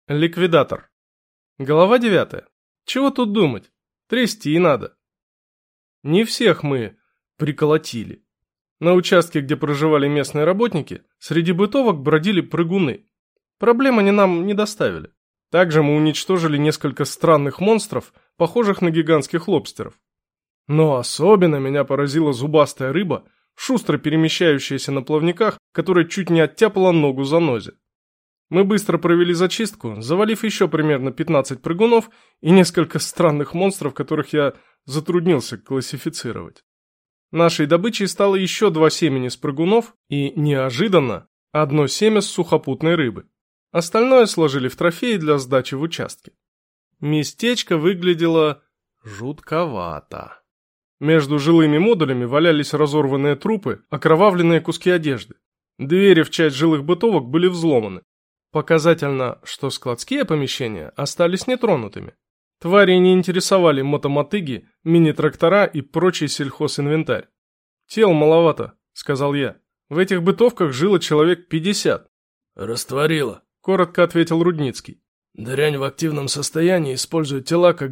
Ликвидатор. Глава 9. Чего тут думать? Трясти надо. Не всех мы приколотили. На участке, где проживали местные работники, среди бытовок бродили прыгуны. Проблем они нам не доставили. Также мы уничтожили несколько странных монстров, похожих на гигантских лобстеров. Но особенно меня поразила зубастая рыба, шустро перемещающаяся на плавниках, которая чуть не оттяпала ногу занозе. Мы быстро провели зачистку, завалив еще примерно 15 прыгунов и несколько странных монстров, которых я затруднился классифицировать. Нашей добычей стало еще 2 семени с прыгунов и, неожиданно, 1 семя с сухопутной рыбы. Остальное сложили в трофеи для сдачи в участке. Местечко выглядело жутковато. Между жилыми модулями валялись разорванные трупы, окровавленные куски одежды. Двери в часть жилых бытовок были взломаны. Показательно, что складские помещения остались нетронутыми. Твари не интересовали мотомотыги, мини-трактора и прочий сельхозинвентарь. «Тел маловато», — сказал я. «В этих бытовках жило человек 50». «Растворило», — коротко ответил Рудницкий. «Дрянь в активном состоянии использует тела как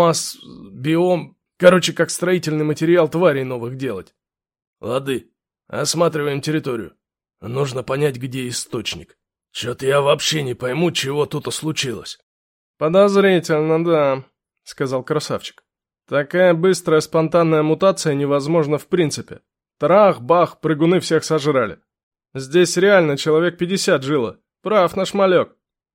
Короче, как строительный материал тварей новых делать. Лады, осматриваем территорию. Нужно понять, где источник. Чё-то я вообще не пойму, чего тут случилось». «Подозрительно, да», — сказал красавчик. «Такая быстрая спонтанная мутация невозможна в принципе. Трах-бах, прыгуны всех сожрали. Здесь реально человек 50 жило. Прав наш малек».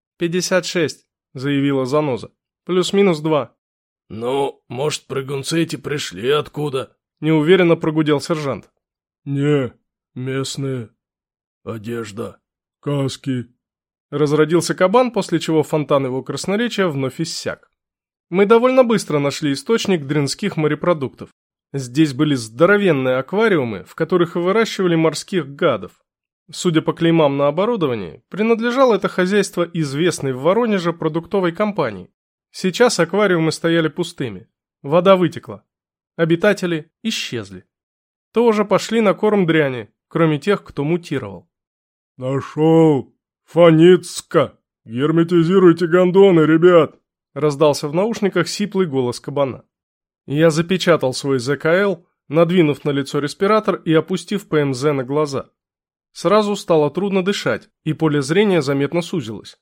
«56», — заявила заноза. «Плюс-минус 2». «Ну, может, прыгунцы эти пришли откуда?» — неуверенно прогудел сержант. «Не, местные. Одежда. Каски». Разродился кабан, после чего фонтан его красноречия вновь иссяк. Мы довольно быстро нашли источник дринских морепродуктов. Здесь были здоровенные аквариумы, в которых и выращивали морских гадов. Судя по клеймам на оборудовании, принадлежало это хозяйство известной в Воронеже продуктовой компании. Сейчас аквариумы стояли пустыми. Вода вытекла. Обитатели исчезли. Тоже пошли на корм дряни, кроме тех, кто мутировал. «Нашел! Фаницка! Герметизируйте гондоны, ребят!» Раздался в наушниках сиплый голос кабана. Я запечатал свой ЗКЛ, надвинув на лицо респиратор и опустив ПМЗ на глаза. Сразу стало трудно дышать, и поле зрения заметно сузилось.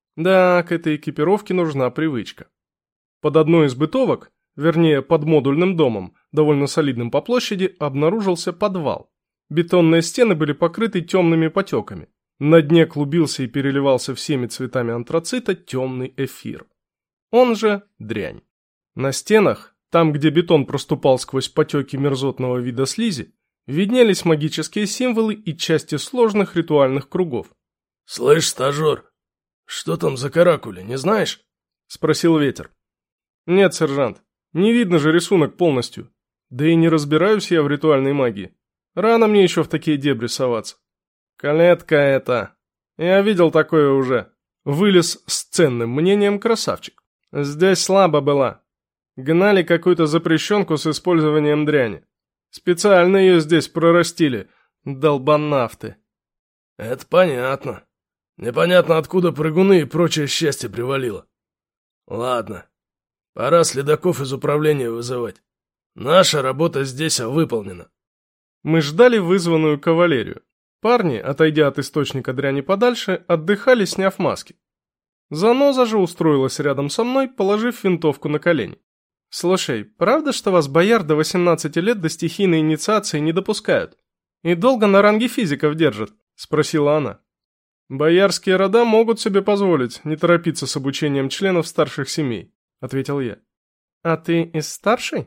Да, к этой экипировке нужна привычка. Под одной из бытовок, вернее под модульным домом, довольно солидным по площади, обнаружился подвал. Бетонные стены были покрыты темными потеками. На дне клубился и переливался всеми цветами антрацита темный эфир. Он же дрянь. На стенах, там где бетон проступал сквозь потеки мерзотного вида слизи, виднелись магические символы и части сложных ритуальных кругов. «Слышь, стажер, что там за каракули, не знаешь?» — спросил ветер. «Нет, сержант, не видно же рисунок полностью. Да и не разбираюсь я в ритуальной магии. Рано мне еще в такие дебри соваться». «Калетка это. Я видел такое уже». Вылез с ценным мнением красавчик. «Здесь слабо была. Гнали какую-то запрещенку с использованием дряни. Специально ее здесь прорастили. Долбанавты». «Это понятно. Непонятно, откуда прыгуны и прочее счастье привалило. Ладно, пора следаков из управления вызывать. Наша работа здесь выполнена». Мы ждали вызванную кавалерию. Парни, отойдя от источника дряни подальше, отдыхали, сняв маски. Заноза же устроилась рядом со мной, положив винтовку на колени. «Слушай, правда, что вас, бояр, до 18 лет до стихийной инициации не допускают? И долго на ранге физиков держат?» – спросила она. «Боярские рода могут себе позволить не торопиться с обучением членов старших семей», – ответил я. «А ты из старшей?»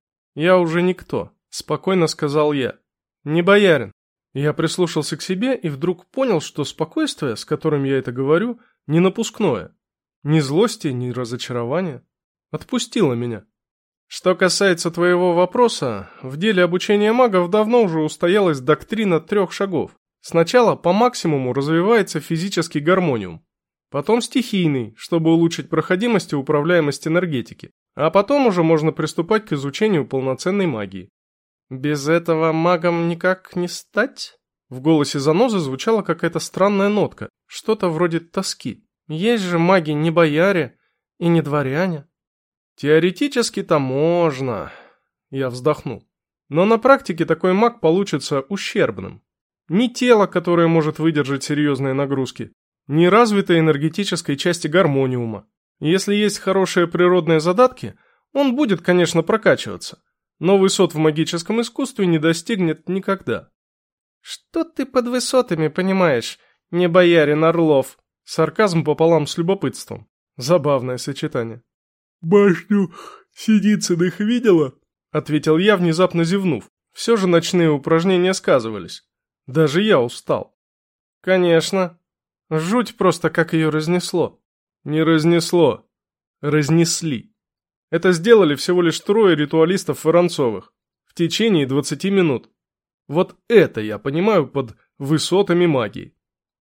«Я уже никто», – спокойно сказал я. «Не боярин». Я прислушался к себе и вдруг понял, что спокойствие, с которым я это говорю, не напускное. Ни злости, ни разочарования. Отпустило меня. Что касается твоего вопроса, в деле обучения магов давно уже устоялась доктрина 3 шагов. Сначала по максимуму развивается физический гармониум, потом стихийный, чтобы улучшить проходимость и управляемость энергетики, а потом уже можно приступать к изучению полноценной магии. «Без этого магом никак не стать?» В голосе занозы звучала какая-то странная нотка, что-то вроде тоски. Есть же маги не бояре и не дворяне. Теоретически-то можно, я вздохнул. Но на практике такой маг получится ущербным. Ни тело, которое может выдержать серьезные нагрузки, ни развитой энергетической части гармониума. Если есть хорошие природные задатки, он будет, конечно, прокачиваться, но высот в магическом искусстве не достигнет никогда. «Что ты под высотами понимаешь, не боярин Орлов?» Сарказм пополам с любопытством. Забавное сочетание. «Башню Синицыных видела?» — ответил я, внезапно зевнув. Все же ночные упражнения сказывались. Даже я устал. «Конечно. Жуть просто, как ее разнесло». «Не разнесло. Разнесли. Это сделали всего лишь 3 ритуалистов Воронцовых в течение 20 минут. Вот это я понимаю под высотами магии».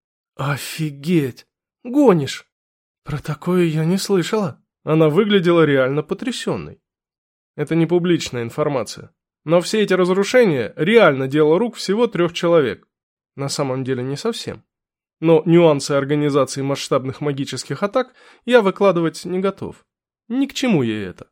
«Офигеть! Гонишь! Про такое я не слышала». Она выглядела реально потрясенной. Это не публичная информация. Но все эти разрушения реально дело рук всего 3 человек. На самом деле не совсем. Но нюансы организации масштабных магических атак я выкладывать не готов. Ни к чему ей это.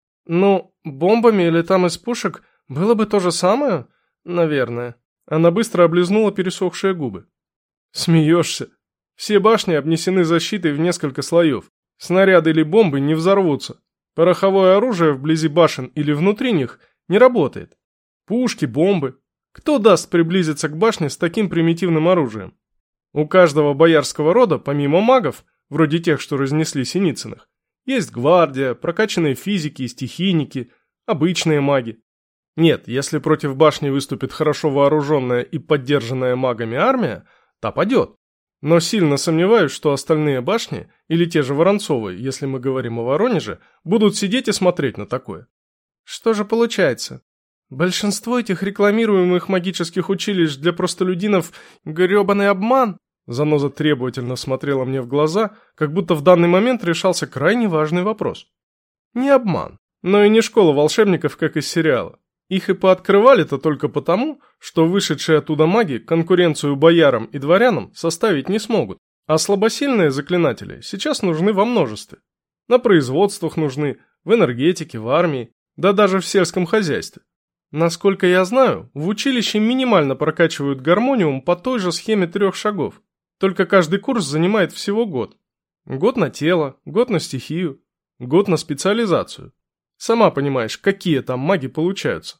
Ну, бомбами или там из пушек было бы то же самое, наверное. Она быстро облизнула пересохшие губы. Смеешься? Все башни обнесены защитой в несколько слоев. Снаряды или бомбы не взорвутся. Пороховое оружие вблизи башен или внутри них не работает. Пушки, бомбы. Кто даст приблизиться к башне с таким примитивным оружием? У каждого боярского рода, помимо магов, вроде тех, что разнесли Синицыных, есть гвардия, прокачанные физики и стихийники, обычные маги. Нет, если против башни выступит хорошо вооруженная и поддержанная магами армия, та падет. Но сильно сомневаюсь, что остальные башни, или те же Воронцовые, если мы говорим о Воронеже, будут сидеть и смотреть на такое. Что же получается? Большинство этих рекламируемых магических училищ для простолюдинов – грёбаный обман? Заноза требовательно смотрела мне в глаза, как будто в данный момент решался крайне важный вопрос. Не обман, но и не школа волшебников, как из сериала. Их и пооткрывали-то только потому, что вышедшие оттуда маги конкуренцию боярам и дворянам составить не смогут, а слабосильные заклинатели сейчас нужны во множестве. На производствах нужны, в энергетике, в армии, да даже в сельском хозяйстве. Насколько я знаю, в училище минимально прокачивают гармониум по той же схеме 3 шагов, только каждый курс занимает всего год. Год на тело, год на стихию, год на специализацию. Сама понимаешь, какие там маги получаются.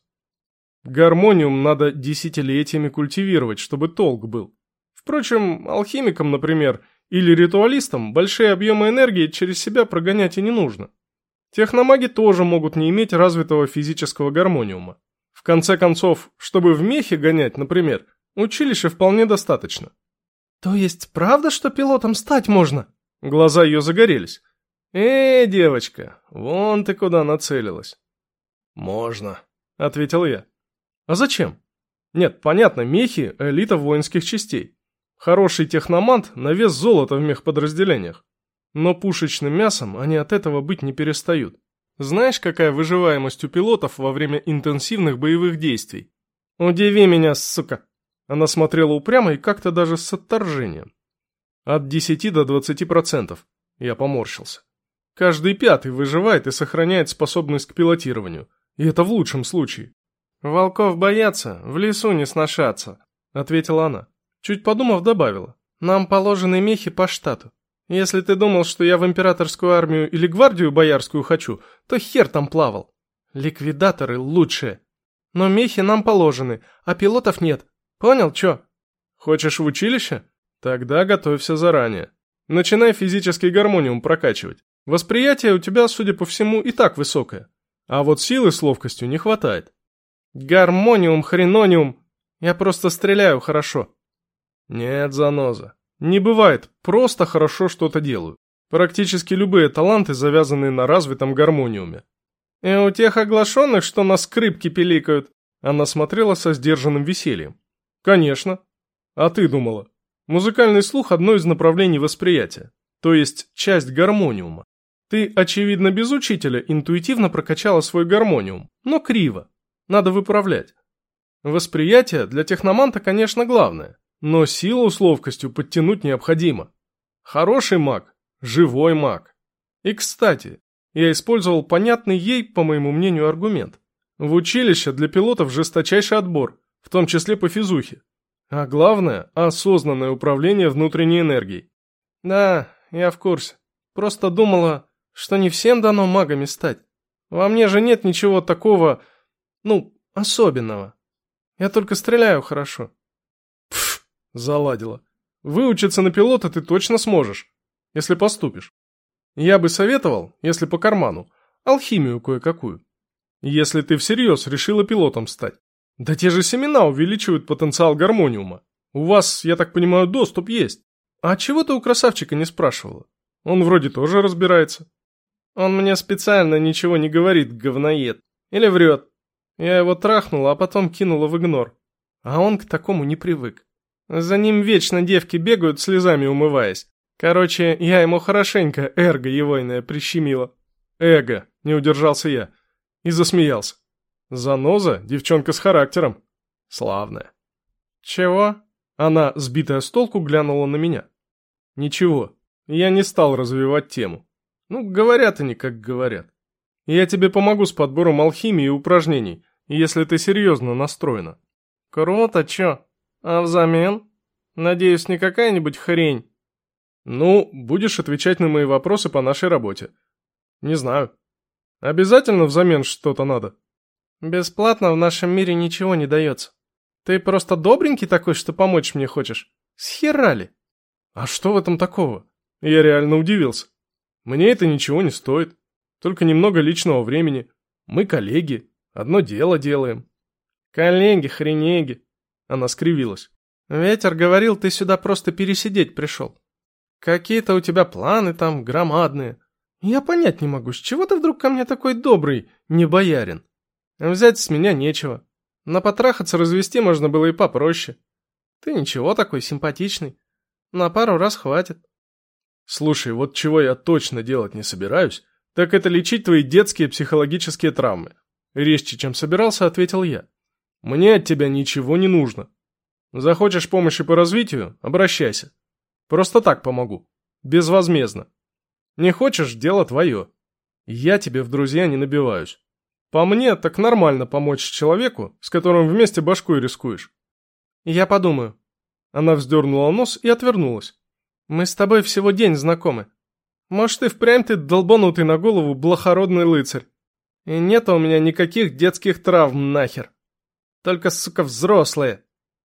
Гармониум надо десятилетиями культивировать, чтобы толк был. Впрочем, алхимикам, например, или ритуалистам большие объемы энергии через себя прогонять и не нужно. Техномаги тоже могут не иметь развитого физического гармониума. В конце концов, чтобы в мехе гонять, например, училища вполне достаточно. То есть правда, что пилотом стать можно? Глаза ее загорелись. Девочка, вон ты куда нацелилась. Можно, ответил я. А зачем? Нет, понятно, мехи – элита воинских частей. Хороший техномант на вес золота в мехподразделениях. Но пушечным мясом они от этого быть не перестают. Знаешь, какая выживаемость у пилотов во время интенсивных боевых действий? Удиви меня, сука. Она смотрела упрямо и как-то даже с отторжением. От 10 до 20%. Я поморщился. Каждый 5-й выживает и сохраняет способность к пилотированию. И это в лучшем случае. «Волков боятся, в лесу не сношаться», — ответила она. Чуть подумав, добавила. «Нам положены мехи по штату. Если ты думал, что я в императорскую армию или гвардию боярскую хочу, то хер там плавал. Ликвидаторы лучшие. Но мехи нам положены, а пилотов нет. Понял, чё?» «Хочешь в училище? Тогда готовься заранее. Начинай физический гармониум прокачивать. Восприятие у тебя, судя по всему, и так высокое. А вот силы с ловкостью не хватает. Гармониум, хренониум. Я просто стреляю хорошо. Нет, заноза. Не бывает, просто хорошо что-то делаю. Практически любые таланты завязаны на развитом гармониуме. И у тех оглашенных, что на скрипке пиликают. Она смотрела со сдержанным весельем. Конечно. А ты думала? Музыкальный слух – одно из направлений восприятия. То есть часть гармониума. Ты, очевидно, без учителя интуитивно прокачала свой гармониум, но криво. Надо выправлять. Восприятие для техноманта, конечно, главное, но силу с ловкостью подтянуть необходимо. Хороший маг Живой маг. И, кстати, я использовал понятный ей, по моему мнению, аргумент. В училище для пилотов жесточайший отбор, в том числе по физухе. А главное – осознанное управление внутренней энергией. Да, я в курсе. Просто думала, что не всем дано магами стать. Во мне же нет ничего такого, особенного. Я только стреляю хорошо. Пф, заладила. Выучиться на пилота ты точно сможешь, если поступишь. Я бы советовал, если по карману, алхимию кое-какую. Если ты всерьез решила пилотом стать. Да те же семена увеличивают потенциал гармониума. У вас, я так понимаю, доступ есть. А чего ты у красавчика не спрашивала? Он вроде тоже разбирается. Он мне специально ничего не говорит, говноед. Или врет. Я его трахнула, а потом кинула в игнор. А он к такому не привык. За ним вечно девки бегают, слезами умываясь. Короче, я ему хорошенько эрго егойное прищемила. Эго, не удержался я. И засмеялся. Заноза, девчонка с характером. Славная. Чего? Она, сбитая с толку, глянула на меня. Ничего, я не стал развивать тему. Говорят они, как говорят. Я тебе помогу с подбором алхимии и упражнений, если ты серьезно настроена. Круто, чё? А взамен? Надеюсь, не какая-нибудь хрень? Будешь отвечать на мои вопросы по нашей работе. Не знаю. Обязательно взамен что-то надо? Бесплатно в нашем мире ничего не дается. Ты просто добренький такой, что помочь мне хочешь? Схерали? А что в этом такого? Я реально удивился. Мне это ничего не стоит. Только немного личного времени. Мы коллеги. Одно дело делаем. Коллеги-хренеги. Она скривилась. Ветер говорил, ты сюда просто пересидеть пришел. Какие-то у тебя планы там громадные. Я понять не могу, с чего ты вдруг ко мне такой добрый, не боярин? Взять с меня нечего. На потрахаться развести можно было и попроще. Ты ничего такой симпатичный. На пару раз хватит. Слушай, вот чего я точно делать не собираюсь, так это лечить твои детские психологические травмы. Резче, чем собирался, ответил я. Мне от тебя ничего не нужно. Захочешь помощи по развитию – обращайся. Просто так помогу. Безвозмездно. Не хочешь – дело твое. Я тебе в друзья не набиваюсь. По мне, так нормально помочь человеку, с которым вместе башкой рискуешь. Я подумаю. Она вздернула нос и отвернулась. Мы с тобой всего день знакомы. Может, и впрямь ты долбанутый на голову блохородный рыцарь. И нет у меня никаких детских травм нахер. Только, сука, взрослые.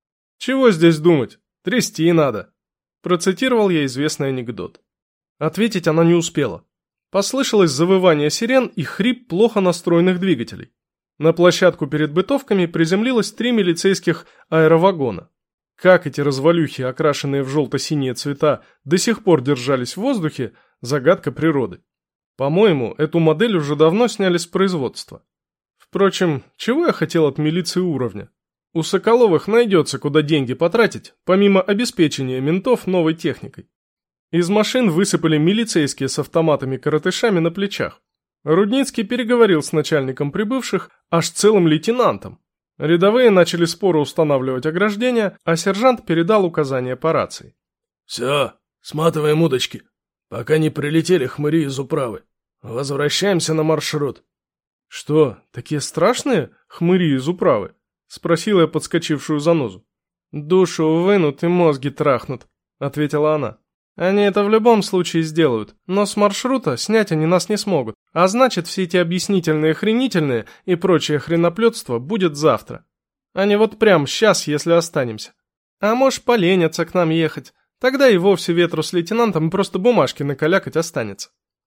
Чего здесь думать? Трясти надо. Процитировал я известный анекдот. Ответить она не успела. Послышалось завывание сирен и хрип плохо настроенных двигателей. На площадку перед бытовками приземлилось 3 милицейских аэровагона. Как эти развалюхи, окрашенные в желто-синие цвета, до сих пор держались в воздухе – загадка природы. По-моему, эту модель уже давно сняли с производства. Впрочем, чего я хотел от милиции уровня? У Соколовых найдется, куда деньги потратить, помимо обеспечения ментов новой техникой. Из машин высыпали милицейские с автоматами-коротышами на плечах. Рудницкий переговорил с начальником прибывших, аж целым лейтенантом. Рядовые начали споро устанавливать ограждения, а сержант передал указания по рации. «Все, сматываем удочки, пока не прилетели хмыри из управы. Возвращаемся на маршрут». «Что, такие страшные хмыри из управы?» — спросила я подскочившую занозу. «Душу вынут и мозги трахнут», — ответила она. «Они это в любом случае сделают, но с маршрута снять они нас не смогут, а значит, все эти объяснительные хренительные и прочее хреноплетство будет завтра. А не вот прям сейчас, если останемся. А может, поленятся к нам ехать, тогда и вовсе ветру с лейтенантом просто бумажки накалякать останется».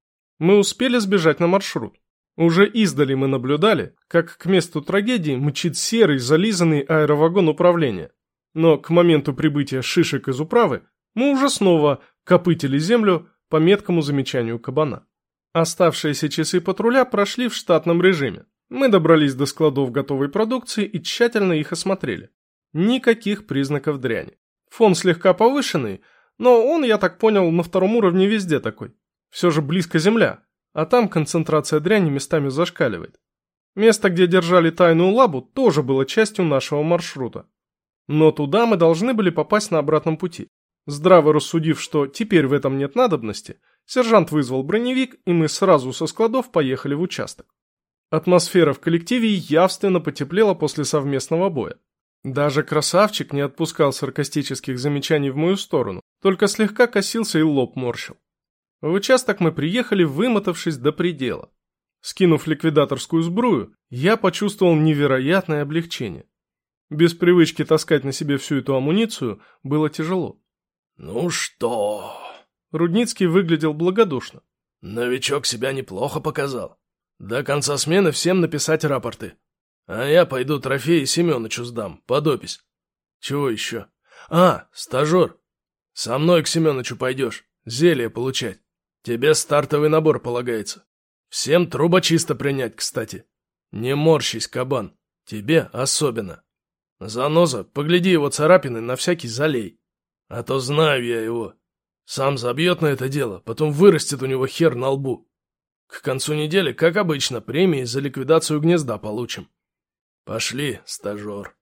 Мы успели сбежать на маршрут. Уже издали мы наблюдали, как к месту трагедии мчит серый, зализанный аэровагон управления. Но к моменту прибытия шишек из управы мы уже снова копытили землю по меткому замечанию кабана. Оставшиеся часы патруля прошли в штатном режиме. Мы добрались до складов готовой продукции и тщательно их осмотрели. Никаких признаков дряни. Фон слегка повышенный, но он, я так понял, на втором уровне везде такой. Все же близко земля, а там концентрация дряни местами зашкаливает. Место, где держали тайную лабу, тоже было частью нашего маршрута. Но туда мы должны были попасть на обратном пути. Здраво рассудив, что теперь в этом нет надобности, сержант вызвал броневик, и мы сразу со складов поехали в участок. Атмосфера в коллективе явственно потеплела после совместного боя. Даже красавчик не отпускал саркастических замечаний в мою сторону, только слегка косился и лоб морщил. В участок мы приехали, вымотавшись до предела. Скинув ликвидаторскую сбрую, я почувствовал невероятное облегчение. Без привычки таскать на себе всю эту амуницию было тяжело. «Ну что?» Рудницкий выглядел благодушно. «Новичок себя неплохо показал. До конца смены всем написать рапорты. А я пойду трофеи Семёнычу сдам, под опись. Чего еще? Стажер. Со мной к Семёнычу пойдешь, зелье получать. Тебе стартовый набор полагается. Всем трубочисто принять, кстати. Не морщись, кабан. Тебе особенно. Заноза, погляди его царапины, на всякий залей. А то знаю я его. Сам забьет на это дело, потом вырастет у него хер на лбу. К концу недели, как обычно, премии за ликвидацию гнезда получим. Пошли, стажер».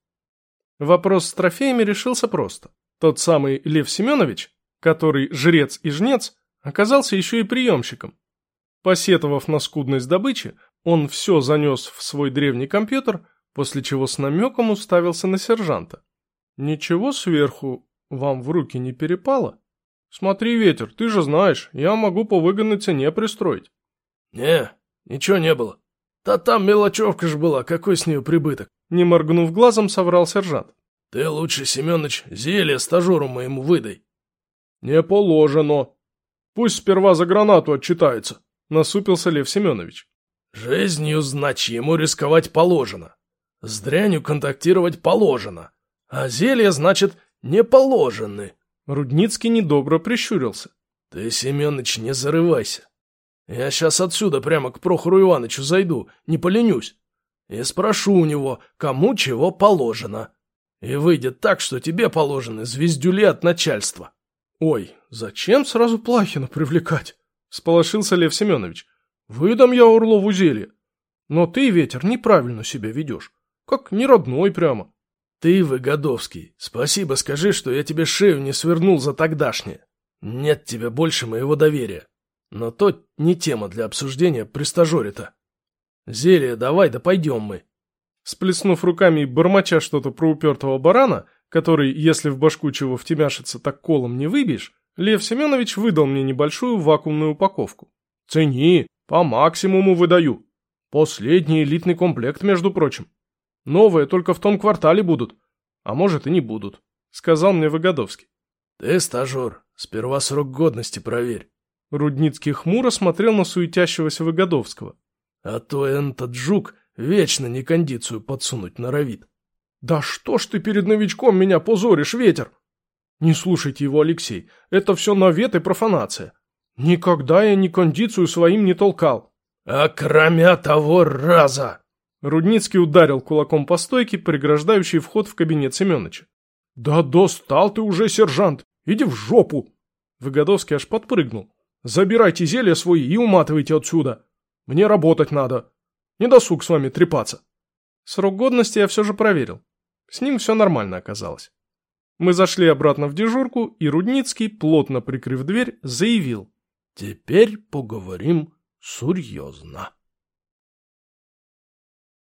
Вопрос с трофеями решился просто. Тот самый Лев Семенович, который жрец и жнец, оказался еще и приемщиком. Посетовав на скудность добычи, он все занес в свой древний компьютер, после чего с намеком уставился на сержанта. «Ничего сверху вам в руки не перепало? Смотри, Ветер, ты же знаешь, я могу по выгодной цене пристроить». «Не, ничего не было. Да там мелочевка ж была, какой с нее прибыток?» Не моргнув глазом, соврал сержант. «Ты лучше, Семёныч, зелье стажеру моему выдай». «Не положено. Пусть сперва за гранату отчитается», — насупился Лев Семенович. «Жизнью, значит, ему рисковать положено. С дрянью контактировать положено. А зелья, значит, не положены». Рудницкий недобро прищурился. «Ты, Семёныч, не зарывайся. Я сейчас отсюда прямо к Прохору Ивановичу зайду, не поленюсь, и спрошу у него, кому чего положено. И выйдет так, что тебе положены звездюли от начальства». «Ой, зачем сразу Плахина привлекать?» — всполошился Лев Семенович. «Выдам я Орлову зелье. Но ты, Ветер, неправильно себя ведешь. Как неродной прямо». «Ты, Выгодовский, спасибо скажи, что я тебе шею не свернул за тогдашнее. Нет тебе больше моего доверия. Но то не тема для обсуждения при стажере-то. Зелье давай, да пойдем мы». Сплеснув руками и бормоча что-то про упертого барана, который, если в башку чего втемяшится, так колом не выбьешь, Лев Семенович выдал мне небольшую вакуумную упаковку. «Цени, по максимуму выдаю. Последний элитный комплект, между прочим. Новые только в том квартале будут, а может и не будут», — сказал мне Выгодовский. «Ты, стажер, сперва срок годности проверь». Рудницкий хмуро смотрел на суетящегося Выгодовского. «А то этот жук вечно некондицию подсунуть норовит». «Да что ж ты перед новичком меня позоришь, Ветер?» «Не слушайте его, Алексей, это все навет и профанация. Никогда я некондицию своим не толкал». «А кроме того раза!» Рудницкий ударил кулаком по стойке, преграждающей вход в кабинет Семёныча. «Да достал ты уже, сержант! Иди в жопу!» Выгодовский аж подпрыгнул. «Забирайте зелья свои и уматывайте отсюда. Мне работать надо. Не досуг с вами трепаться». Срок годности я все же проверил. С ним все нормально оказалось. Мы зашли обратно в дежурку, и Рудницкий, плотно прикрыв дверь, заявил. «Теперь поговорим серьезно».